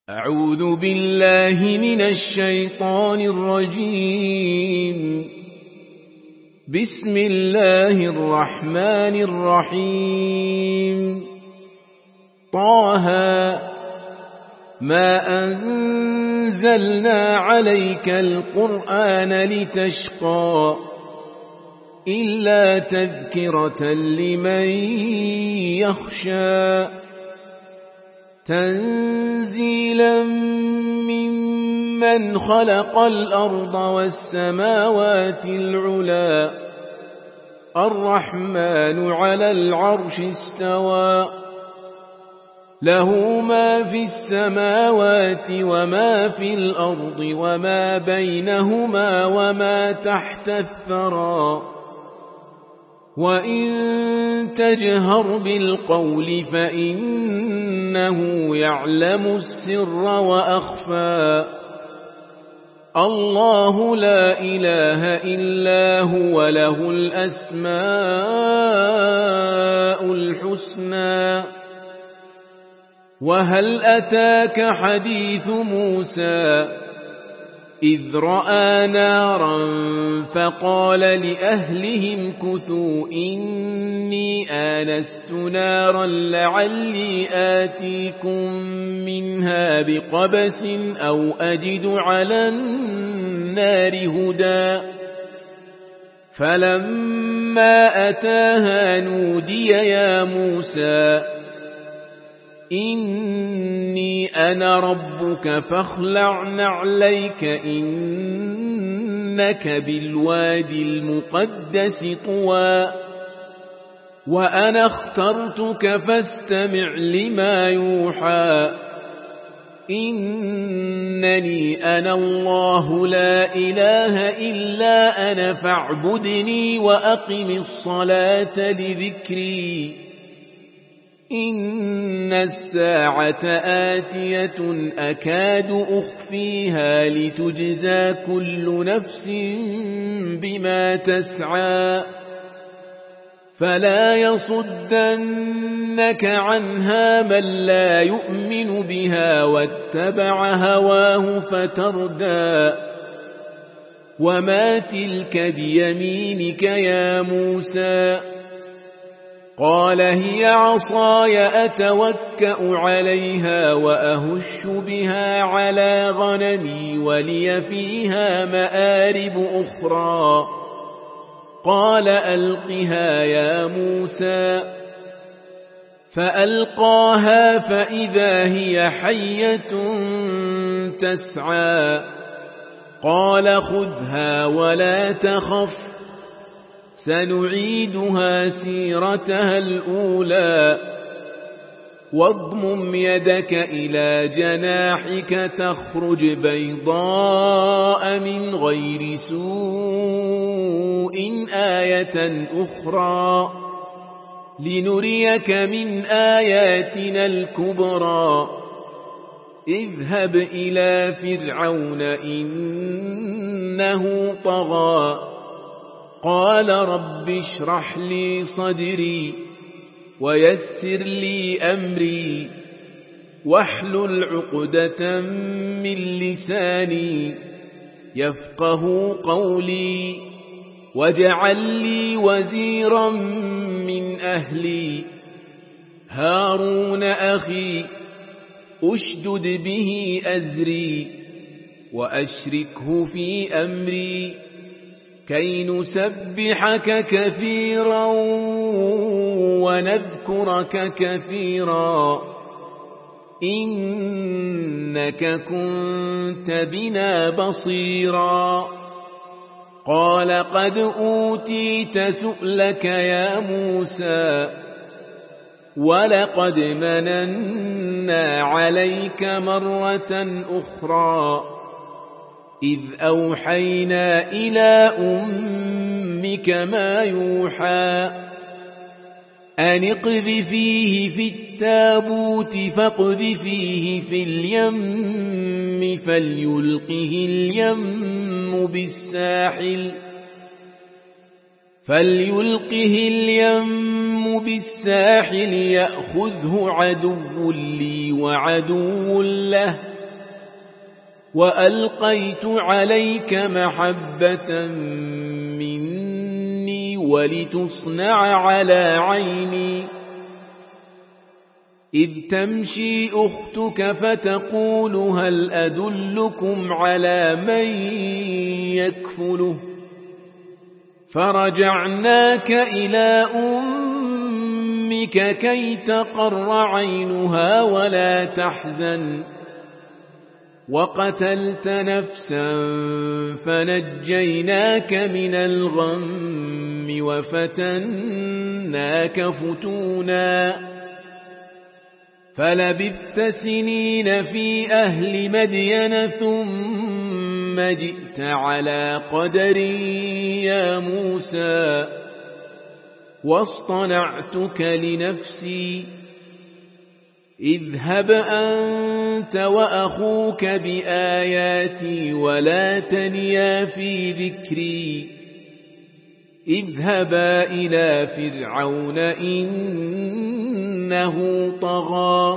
أعوذ بالله من الشيطان الرجيم. بسم الله الرحمن الرحيم. طه ما أنزلنا عليك القرآن لتشقى إلا تذكرة لمن يخشى تنزيلا ممن خلق الأرض والسماوات العلا الرحمن على العرش استوى له ما في السماوات وما في الأرض وما بينهما وما تحت الثرى وإن تجهر بالقول فإنه يعلم السر وأخفى الله لا إله إلا هو له الأسماء الحسنى. وهل أتاك حديث موسى إذ رأى نارا فقال لأهلهم كثوا إني آنست نارا لعلي آتيكم منها بقبس أو أجد على النار هدى فلما أتاها نودي يا موسى إني أنا ربك فاخلع نعليك إنك بالوادي المقدس طوى وأنا اخترتك فاستمع لما يوحى إنني أنا الله لا إله إلا أنا فاعبدني وأقم الصلاة لذكري إن الساعة آتية أكاد أخفيها لتجزى كل نفس بما تسعى فلا يصدنك عنها من لا يؤمن بها واتبع هواه فتردى وما تلك بيمينك يا موسى قال هي عصاي أتوكأ عليها وأهش بها على غنمي ولي فيها مآرب أخرى قال ألقها يا موسى فألقاها فإذا هي حية تسعى قال خذها ولا تخف سنعيدها سيرتها الأولى واضمم يدك إلى جناحك تخرج بيضاء من غير سوء آية أخرى لنريك من آياتنا الكبرى اذهب إلى فرعون إنه طغى قال رب اشرح لي صدري ويسر لي أمري واحلل عقدة من لساني يفقه قولي واجعل لي وزيرا من أهلي هارون أخي أشدد به أزري وأشركه في أمري كي نسبحك كثيرا ونذكرك كثيرا إنك كنت بنا بصيرا قال قد أوتيت سؤلك يا موسى ولقد مننا عليك مرة أخرى إذ أوحينا إلى أمك ما يوحى أن اقذفيه في التابوت فاقذفيه في اليم فليلقه اليم بالساحل يأخذه عدو لي وعدو له وألقيت عليك محبة مني ولتصنع على عيني إذ تمشي أختك فتقول هل أدلكم على من يكفله فرجعناك إلى أمك كي تقر عينها ولا تحزن وقتلت نفسا فنجيناك من الغم وفتناك فتونا فلبثت سنين في أهل مدين ثم جئت على قدر يا موسى واصطنعتك لنفسي اذهب أنت وأخوك بآياتي ولا تنيا في ذكري اذهبا إلى فرعون إنه طغى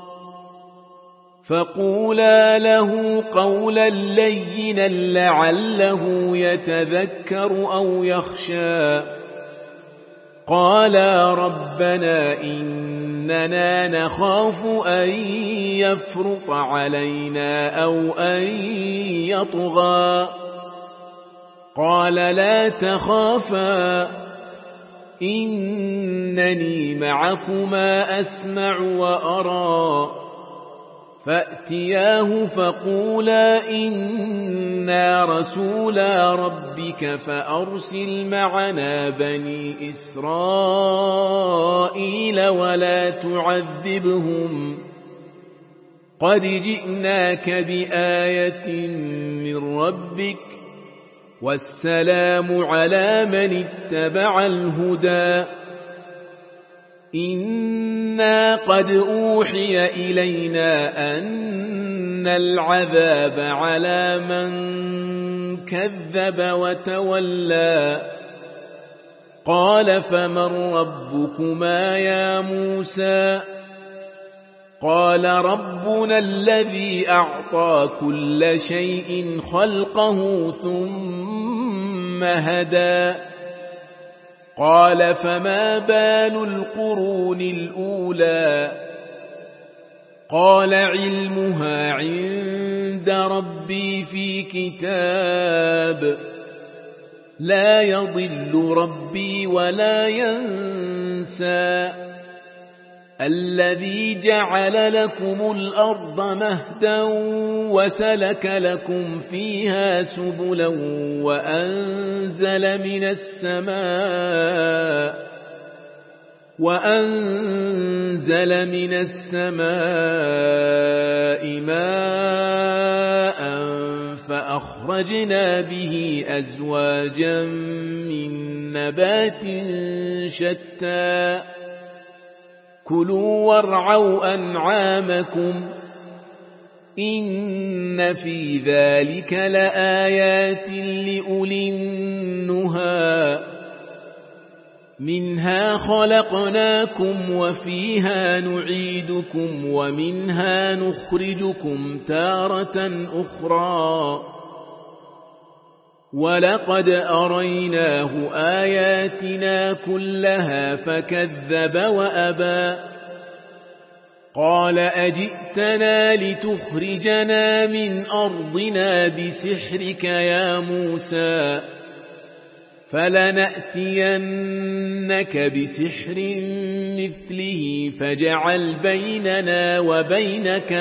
فقولا له قولا لينا لعله يتذكر أو يخشى قالا ربنا إننا نخاف أن يفرط علينا أو أن يطغى قال لا تخافا إنني معكما أسمع وأرى فأتياه فقولا إنا رسولا ربك فأرسل معنا بني إسرائيل ولا تعذبهم قد جئناك بآية من ربك والسلام على من اتبع الهدى إنا قد أوحي إلينا أن العذاب على من كذب وتولى قال فمن ربكما يا موسى قال ربنا الذي أعطى كل شيء خلقه ثم هدى قال فما بال القرون الأولى قال علمها عند ربي في كتاب لا يضل ربي ولا ينسى الذي جعل لكم الأرض مهدا وسلك لكم فيها سبلا وأنزل من السماء ماء فأخرجنا به أزواجا من نبات شتى كلوا وارعوا أنعامكم إن في ذلك لآيات لأولي النهى منها خلقناكم وفيها نعيدكم ومنها نخرجكم تارة أخرى ولقد أريناه آياتنا كلها فكذب وأبى قال أجئتنا لتخرجنا من أرضنا بسحرك يا موسى فلنأتينك بسحر مثله فاجعل بيننا وبينك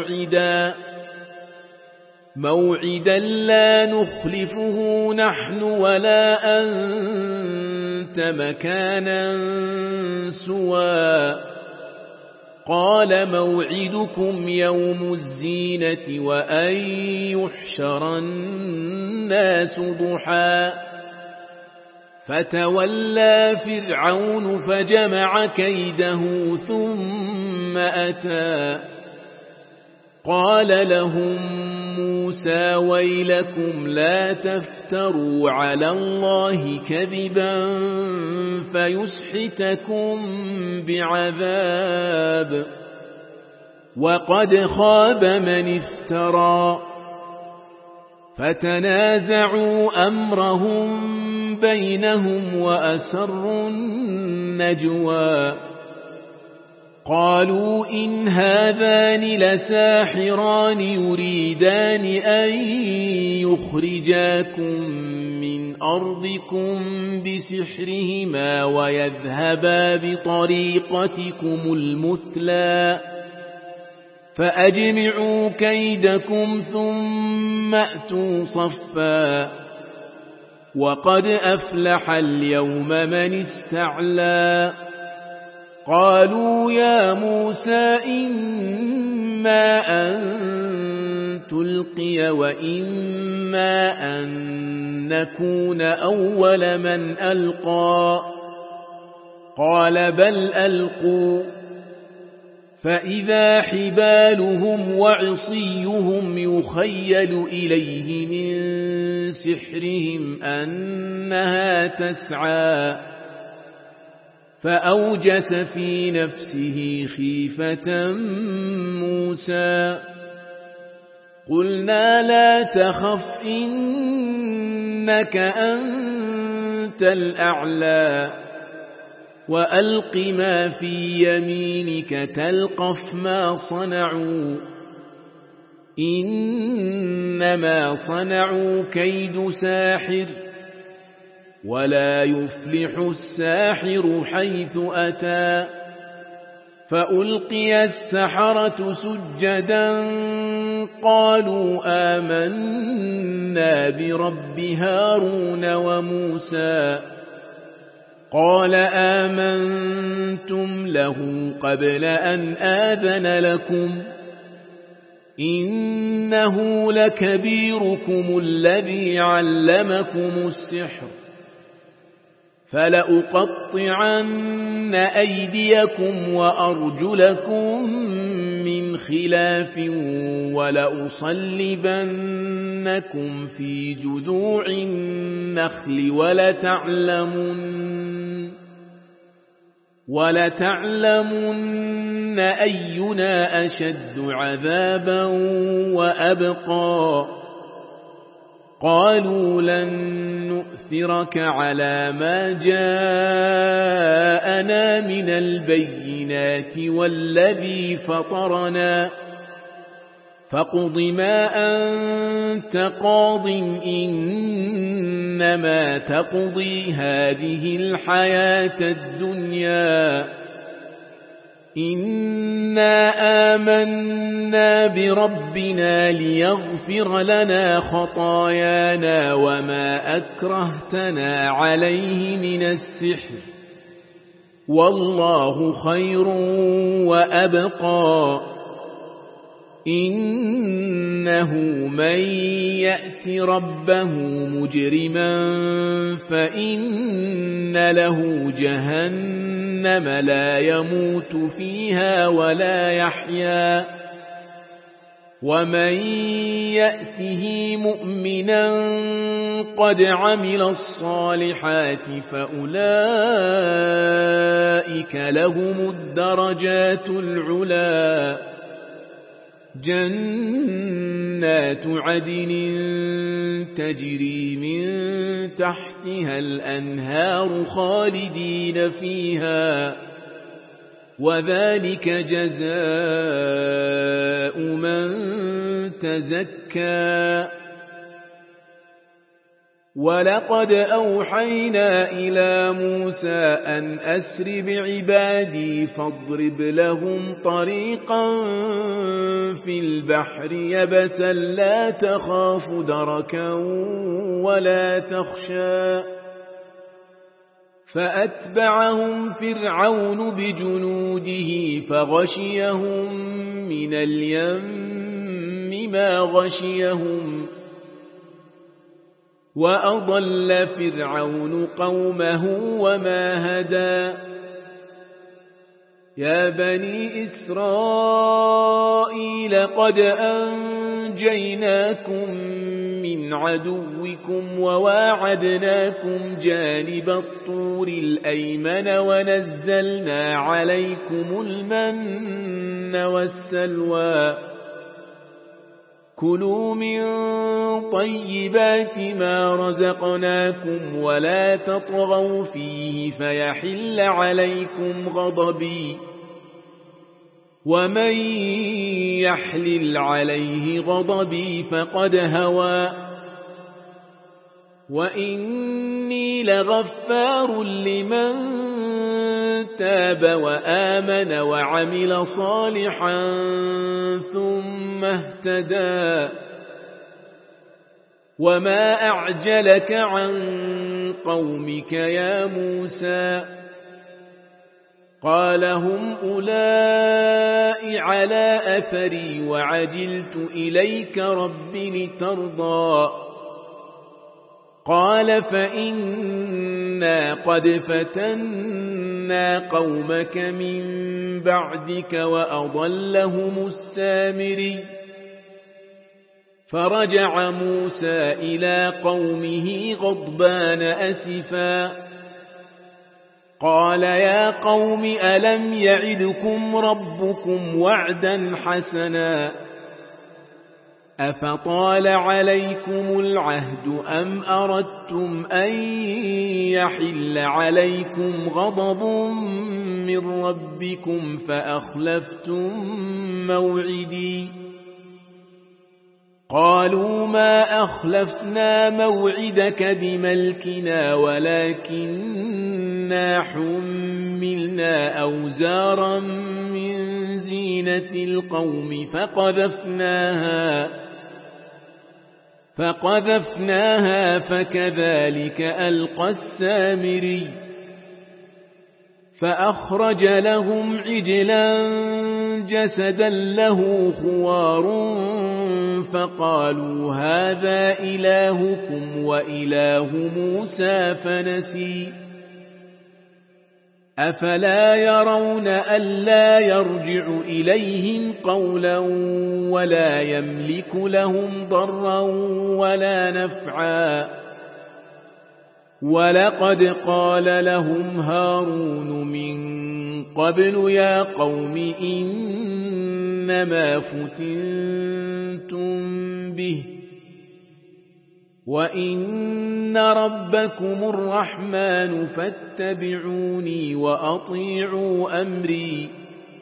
موعدا لا نخلفه نحن ولا أنت مكانا سوى قال موعدكم يوم الزينة وأن يحشر الناس ضحى فتولى فرعون فجمع كيده ثم أتى قال لهم موسى ويلكم لا تفتروا على الله كذبا فيسحتكم بعذاب وقد خاب من افترى فتنازعوا أمرهم بينهم وأسروا النجوى قالوا إن هذان لساحران يريدان أن يخرجاكم من أرضكم بسحرهما ويذهبا بطريقتكم المثلى فأجمعوا كيدكم ثم أتوا صفا وقد أفلح اليوم من استعلى قالوا يا موسى إما أن تلقي وإما أن نكون أول من ألقى قال بل ألقوا فإذا حبالهم وعصيهم يخيل إليه من سحرهم أنها تسعى فأوجس في نفسه خيفة موسى قلنا لا تخف إنك أنت الأعلى وألق ما في يمينك تلقف ما صنعوا إنما صنعوا كيد ساحر ولا يفلح الساحر حيث أتى فألقي السحرة سجدا قالوا آمنا برب هارون وموسى قال آمنتم له قبل أن آذن لكم إنه لكبيركم الذي علمكم السحر فلأقطعن أيديكم وأرجلكم من خلاف ولأصلبنكم في جذوع النخل ولتعلمن أينا أشد عذابا وأبقى قالوا لن نؤثرك على ما جاءنا من البينات والذي فطرنا فاقض ما أنت قاض إنما تقضي هذه الحياة الدنيا إنا آمنا بربنا ليغفر لنا خطايانا وما أكرهتنا عليه من السحر والله خير وأبقى إنه من يأت ربه مجرما فإن له جهنم لا يموت فيها ولا يحيا ومن يأته مؤمنا قد عمل الصالحات فأولئك لهم الدرجات العلى جنات عدن تجري من تحتها الأنهار خالدين فيها وذلك جزاء من تزكى ولقد أوحينا إلى موسى أن أسر بعبادي فاضرب لهم طريقا في البحر يبسا لا تخاف دركا ولا تخشى فأتبعهم فرعون بجنوده فغشيهم من اليم ما غشيهم وأضل فرعون قومه وما هدى يا بني إسرائيل قد أنجيناكم من عدوكم وواعدناكم جانب الطور الأيمن ونزلنا عليكم المن والسلوى كلوا من طيبات ما رزقناكم ولا تطغوا فيه فيحل عليكم غضبي ومن يحلل عليه غضبي فقد هوى وإني لغفار لمن تاب وآمن وعمل صالحا ثم اهتدى وما أعجلك عن قومك يا موسى قال هم أولئك على أثري وعجلت إليك رب لترضى قال فإنا قد فتنا قومك من بعدك وأضلهم السامري فرجع موسى إلى قومه غضبان أسفا قال يا قوم ألم يعدكم ربكم وعدا حسنا أفطال عليكم العهد أم أردتم أن يحل عليكم غضب من ربكم فأخلفتم موعدي قالوا ما أخلفنا موعدك بملكنا ولكننا حملنا أوزارا من زينة القوم فقذفناها فكذلك ألقى السامري فأخرج لهم عجلا جسدا له خوار فقالوا هذا إلهكم وإله موسى فنسي أفلا يرون ألا يرجع إليهم قولا ولا يملك لهم ضرا ولا نفعا ولقد قال لهم هارون من قبل يا قوم إنما فتنتم به وإن ربكم الرحمن فاتبعوني وأطيعوا أمري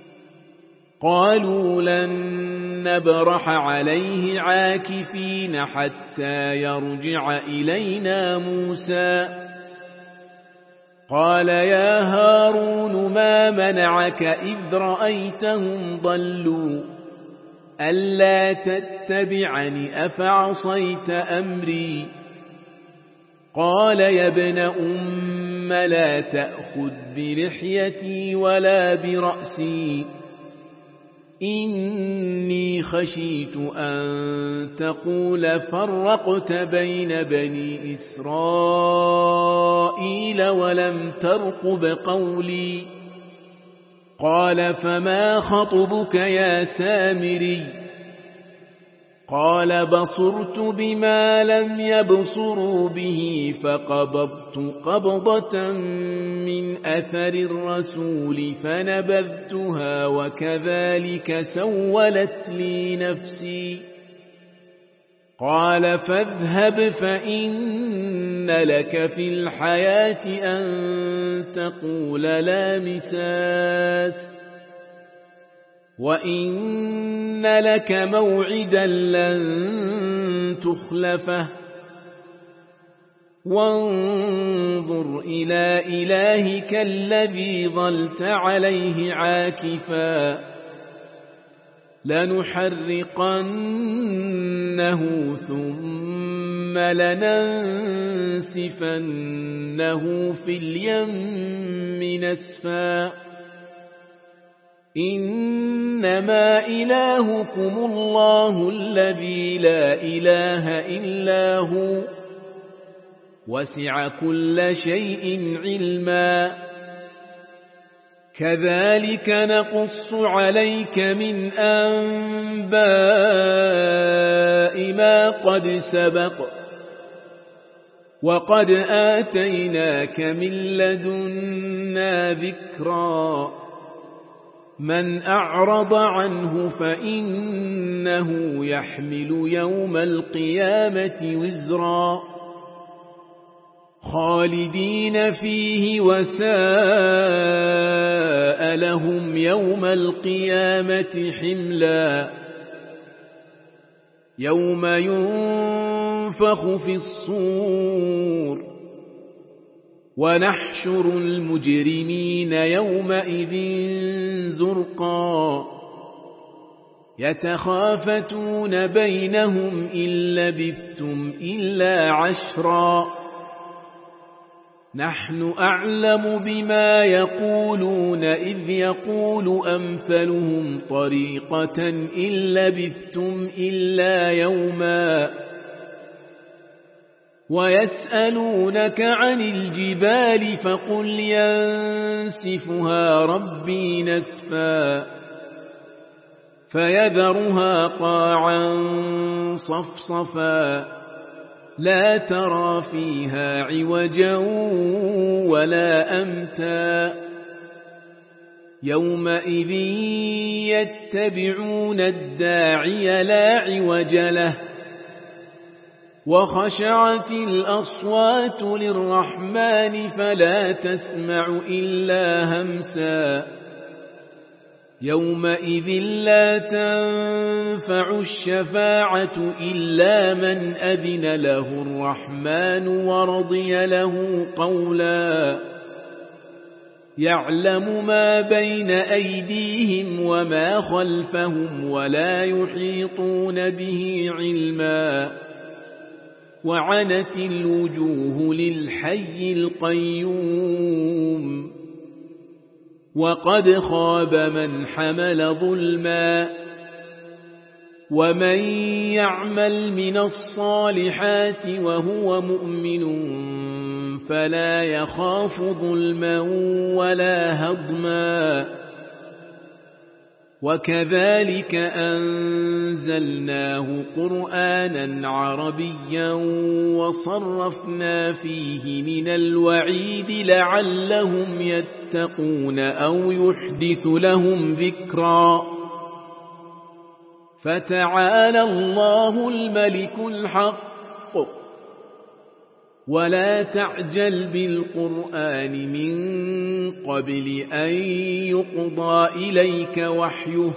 قالوا لن نبرح عليه عاكفين حتى يرجع إلينا موسى قال يا هارون ما منعك إذ رأيتهم ضلوا ألا تتبعني أفعصيت أمري قال يا ابن أم لا تأخذ بلحيتي ولا برأسي إني خشيت أن تقول فرقت بين بني إسرائيل ولم ترقب قولي قال فما خطبك يا سامري قال بصرت بما لم يبصروا به فقبضت قبضة من أثر الرسول فنبذتها وكذلك سولت لي نفسي قال فاذهب فإن لك في الحياة أن تقول لا مساس وإن لك موعدا لن تخلفه وانظر إلى إلهك الذي ظلت عليه عاكفا لنحرقنه ثم لننسفنه في اليم نسفا إنما إلهكم الله الذي لا إله إلا هو وسع كل شيء علما كذلك نقص عليك من أنباء ما قد سبق وقد آتيناك من لدنا ذكرا من أعرض عنه فإنه يحمل يوم القيامة وزرا خالدين فيه وساء لهم يوم القيامة حملا يوم ينفخ في الصور ونحشر المجرمين يومئذ زرقا يتخافتون بينهم إن لبثتم إلا عشرا نحن أعلم بما يقولون إذ يقول أمثلهم طريقة إن لبثتم إلا يوما ويسألونك عن الجبال فقل ينسفها ربي نسفا فيذرها قاعا صفصفا لا ترى فيها عوجا ولا أمتا يومئذ يتبعون الداعي لا عوج له وخشعت الأصوات للرحمن فلا تسمع إلا همسا يومئذ لا تنفع الشفاعة إلا من أذن له الرحمن ورضي له قولا يعلم ما بين أيديهم وما خلفهم ولا يحيطون به علما وعنت الوجوه للحي القيوم وقد خاب من حمل ظلما ومن يعمل من الصالحات وهو مؤمن فلا يخاف ظلما ولا هضما وكذلك أنزلناه قرآنا عربيا وصرفنا فيه من الوعيد لعلهم يتقون أو يحدث لهم ذكرا فتعالى الله الملك الحق ولا تعجل بالقرآن من قبل أن يقضى إليك وحيه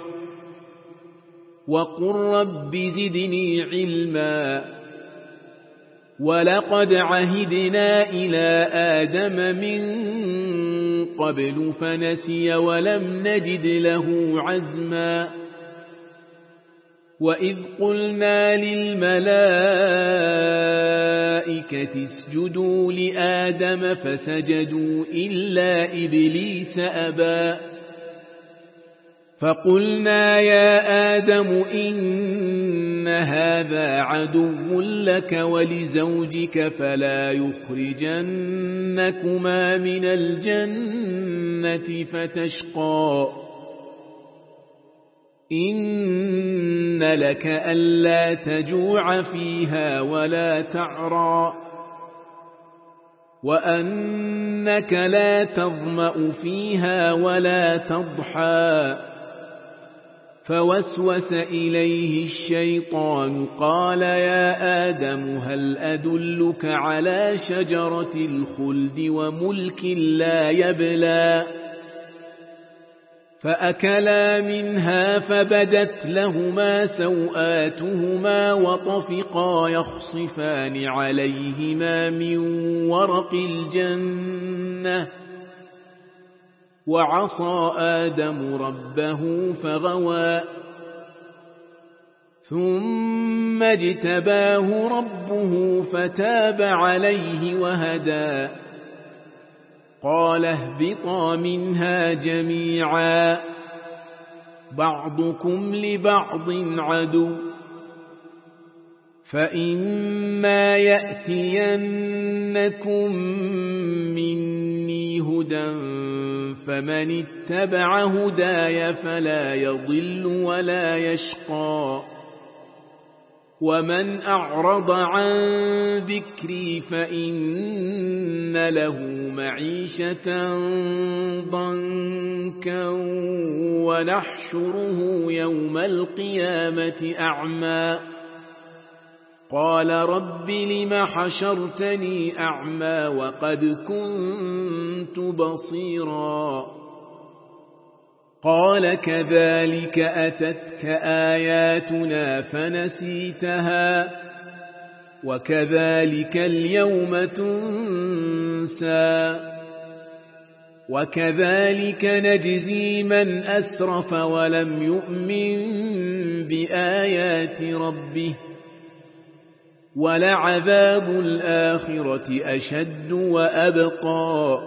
وقل رب زدني علما ولقد عهدنا إلى آدم من قبل فنسي ولم نجد له عزما وإذ قلنا للملائكة اسجدوا لآدم فسجدوا إلا إبليس أبى فقلنا يا آدم إن هذا عدو لك ولزوجك فلا يخرجنكما من الجنة فتشقى إن لك ألا تجوع فيها ولا تعرى وأنك لا تظمأ فيها ولا تضحى فوسوس إليه الشيطان قال يا آدم هل أدلك على شجرة الخلد وملك لا يبلى فأكلا منها فبدت لهما سوآتهما وطفقا يخصفان عليهما من ورق الجنة وعصى آدم ربه فغوى ثم اجتباه ربه فتاب عليه وهدى قال اهبطا منها جميعا بعضكم لبعض عدو فإما يأتينكم مني هدى فمن اتبع هداي فلا يضل ولا يشقى ومن أعرض عن ذكري فإن له معيشة ضنكا ونحشره يوم القيامة أعمى قال رب لم حشرتني أعمى وقد كنت بصيرا قال كذلك أتتك آياتنا فنسيتها وكذلك اليوم تنسى وكذلك نجزي من أسرف ولم يؤمن بآيات ربه ولعذاب الآخرة أشد وأبقى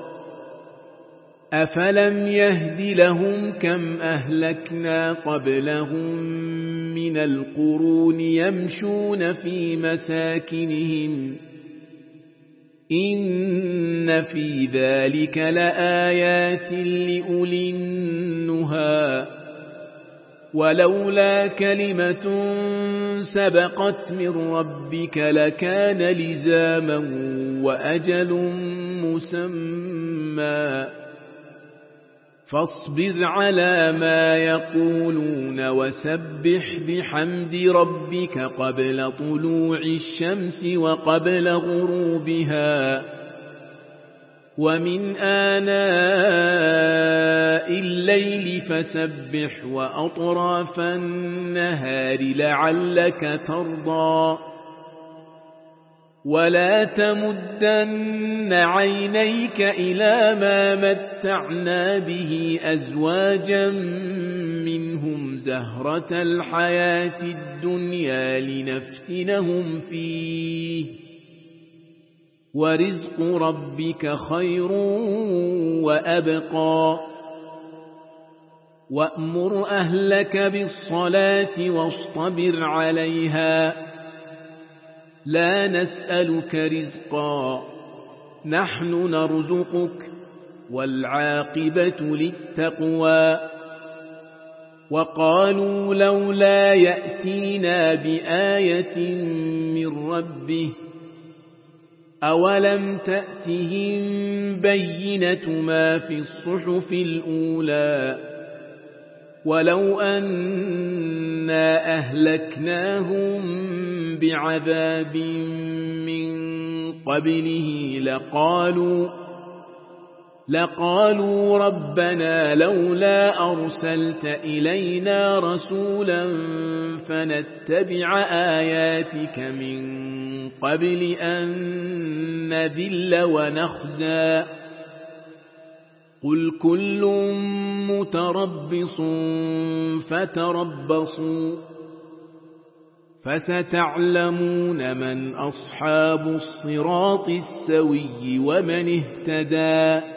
أفلم يهد لهم كم أهلكنا قبلهم من القرون يمشون في مساكنهم إن في ذلك لآيات لأولي النهى ولولا كلمة سبقت من ربك لكان لزاما وأجل مسمى فاصبر على ما يقولون وسبح بحمد ربك قبل طلوع الشمس وقبل غروبها ومن آناء الليل فسبح وأطراف النهار لعلك ترضى ولا تمدن عينيك إلى ما متعنا به أزواجا منهم زهرة الحياة الدنيا لنفتنهم فيه ورزق ربك خير وأبقى وأمر أهلك بالصلاة واصطبر عليها لا نسألك رزقا نحن نرزقك والعاقبة للتقوى وقالوا لولا يأتينا بآية من ربه أولم تأتهم بينة ما في الصحف الأولى ولو أنا أهلكناهم بعذاب من قبله لقالوا ربنا لولا أرسلت إلينا رسولا فنتبع آياتك من قبل أن نذل ونخزى قل كل متربص فتربصوا فستعلمون من أصحاب الصراط السوي ومن اهتدى